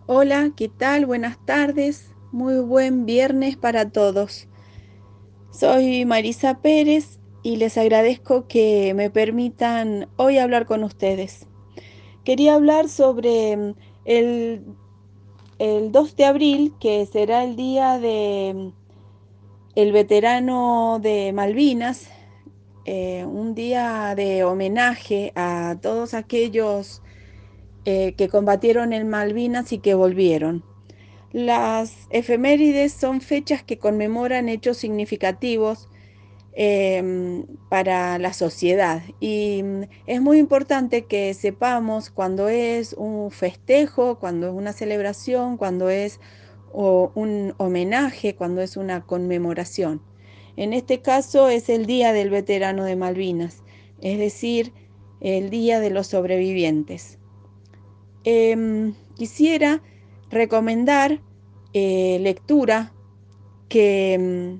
Hola, ¿qué tal? Buenas tardes. Muy buen viernes para todos. Soy Marisa Pérez y les agradezco que me permitan hoy hablar con ustedes. Quería hablar sobre el, el 2 de abril, que será el día de el veterano de Malvinas, un día de homenaje a todos aquellos que combatieron en Malvinas y que volvieron. Las efemérides son fechas que conmemoran hechos significativos para la sociedad y es muy importante que sepamos cuando es un festejo, cuando es una celebración, cuando es un homenaje, cuando es una conmemoración. En este caso es el Día del Veterano de Malvinas, es decir, el Día de los Sobrevivientes. Quisiera recomendar lectura que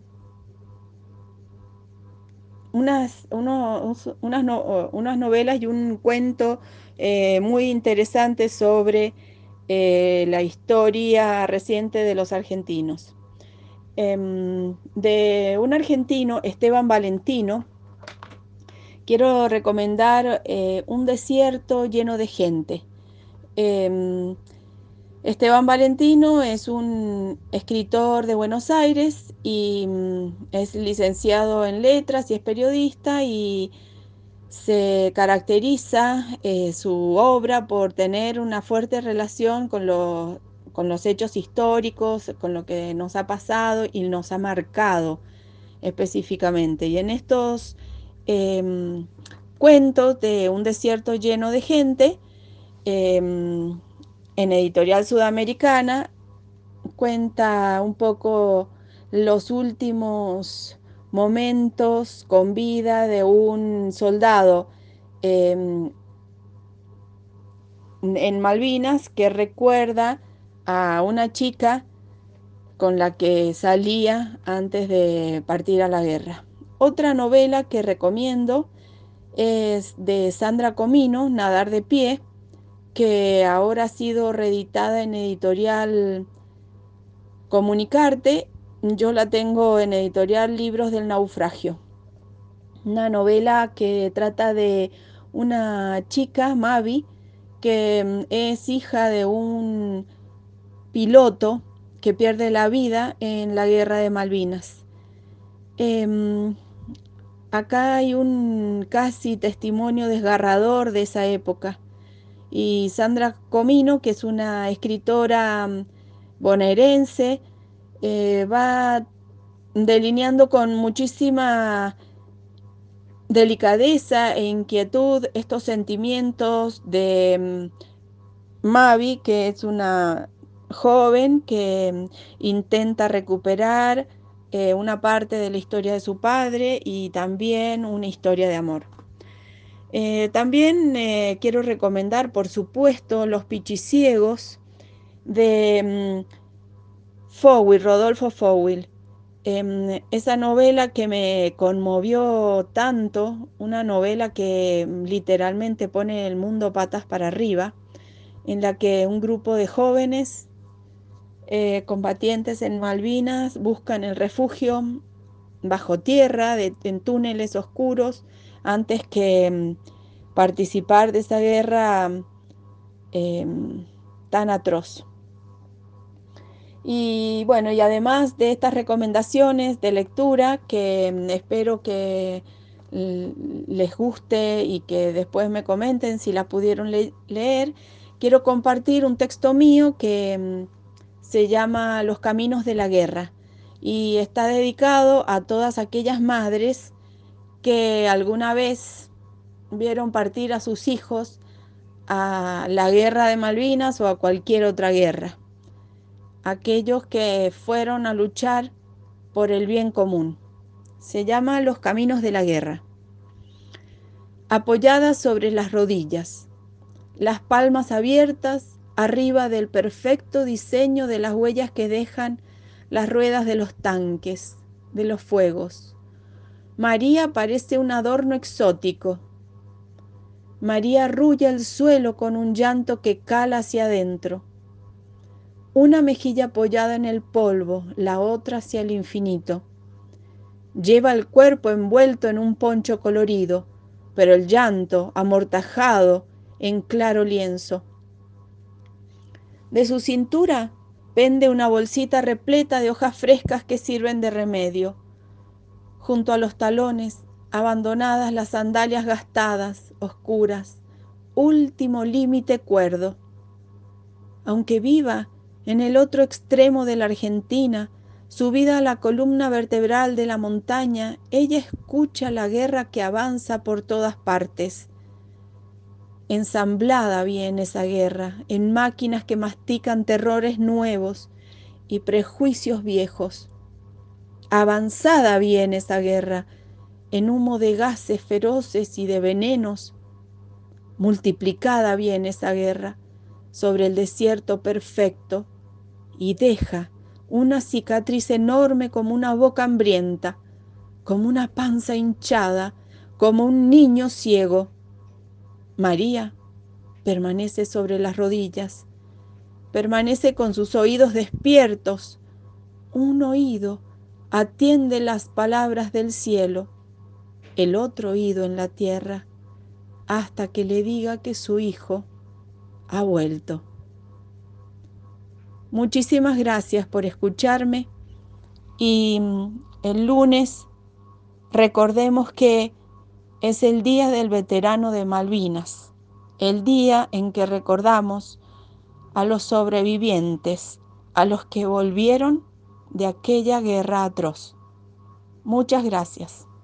unas novelas y un cuento muy interesante sobre la historia reciente de los argentinos. De un argentino, Esteban Valentino, quiero recomendar Un desierto lleno de gente. Em, Esteban Valentino es un escritor de Buenos Aires y es licenciado en letras y es periodista y se caracteriza su obra por tener una fuerte relación con los hechos históricos, con lo que nos ha pasado y nos ha marcado específicamente. Y en estos em, cuentos de Un desierto lleno de gente, em, en Editorial Sudamericana, cuenta un poco los últimos momentos con vida de un soldado eh, en Malvinas que recuerda a una chica con la que salía antes de partir a la guerra. Otra novela que recomiendo es de Sandra Comino, Nadar de pie, que ahora ha sido reeditada en editorial Comunicarte. Yo la tengo en editorial Libros del Naufragio. Una novela que trata de una chica, Mavi, que es hija de un piloto que pierde la vida en la guerra de Malvinas. Em, Acá hay un casi testimonio desgarrador de esa época. Y Sandra Comino, que es una escritora bonaerense, va delineando con muchísima delicadeza e inquietud estos sentimientos de Mavi, que es una joven que intenta recuperar una parte de la historia de su padre y también una historia de amor. También quiero recomendar, por supuesto, Los Pichiciegos de Fowell, Rodolfo Fowell. Esa novela que me conmovió tanto, una novela que literalmente pone el mundo patas para arriba, en la que un grupo de jóvenes combatientes en Malvinas buscan el refugio bajo tierra, en túneles oscuros, antes que participar de esa guerra tan atroz. Y bueno, y además de estas recomendaciones de lectura que espero que les guste y que después me comenten si la pudieron leer, quiero compartir un texto mío que se llama Los Caminos de la Guerra y está dedicado a todas aquellas madres que alguna vez vieron partir a sus hijos a la guerra de Malvinas o a cualquier otra guerra, aquellos que fueron a luchar por el bien común. Se llama Los Caminos de la Guerra. Apoyadas sobre las rodillas, las palmas abiertas arriba del perfecto diseño de las huellas que dejan las ruedas de los tanques, de los fuegos. María parece un adorno exótico. María arrulla el suelo con un llanto que cala hacia adentro. una mejilla apoyada en el polvo, la otra hacia el infinito. Lleva el cuerpo envuelto en un poncho colorido, pero el llanto amortajado en claro lienzo. De su cintura pende una bolsita repleta de hojas frescas que sirven de remedio. Junto a los talones, abandonadas las sandalias gastadas, oscuras, último límite cuerdo. Aunque viva en el otro extremo de la Argentina, subida a la columna vertebral de la montaña, ella escucha la guerra que avanza por todas partes. Ensamblada viene esa guerra, en máquinas que mastican terrores nuevos y prejuicios viejos. Avanzada viene esa guerra, en humo de gases feroces y de venenos. Multiplicada viene esa guerra sobre el desierto perfecto y deja una cicatriz enorme como una boca hambrienta, como una panza hinchada, como un niño ciego. María permanece sobre las rodillas, permanece con sus oídos despiertos. Un oído atiende las palabras del cielo, el otro oído en la tierra, hasta que le diga que su hijo ha vuelto. Muchísimas gracias por escucharme y el lunes recordemos que es el Día del Veterano de Malvinas, el día en que recordamos a los sobrevivientes, a los que volvieron de aquella guerra atroz. Muchas gracias.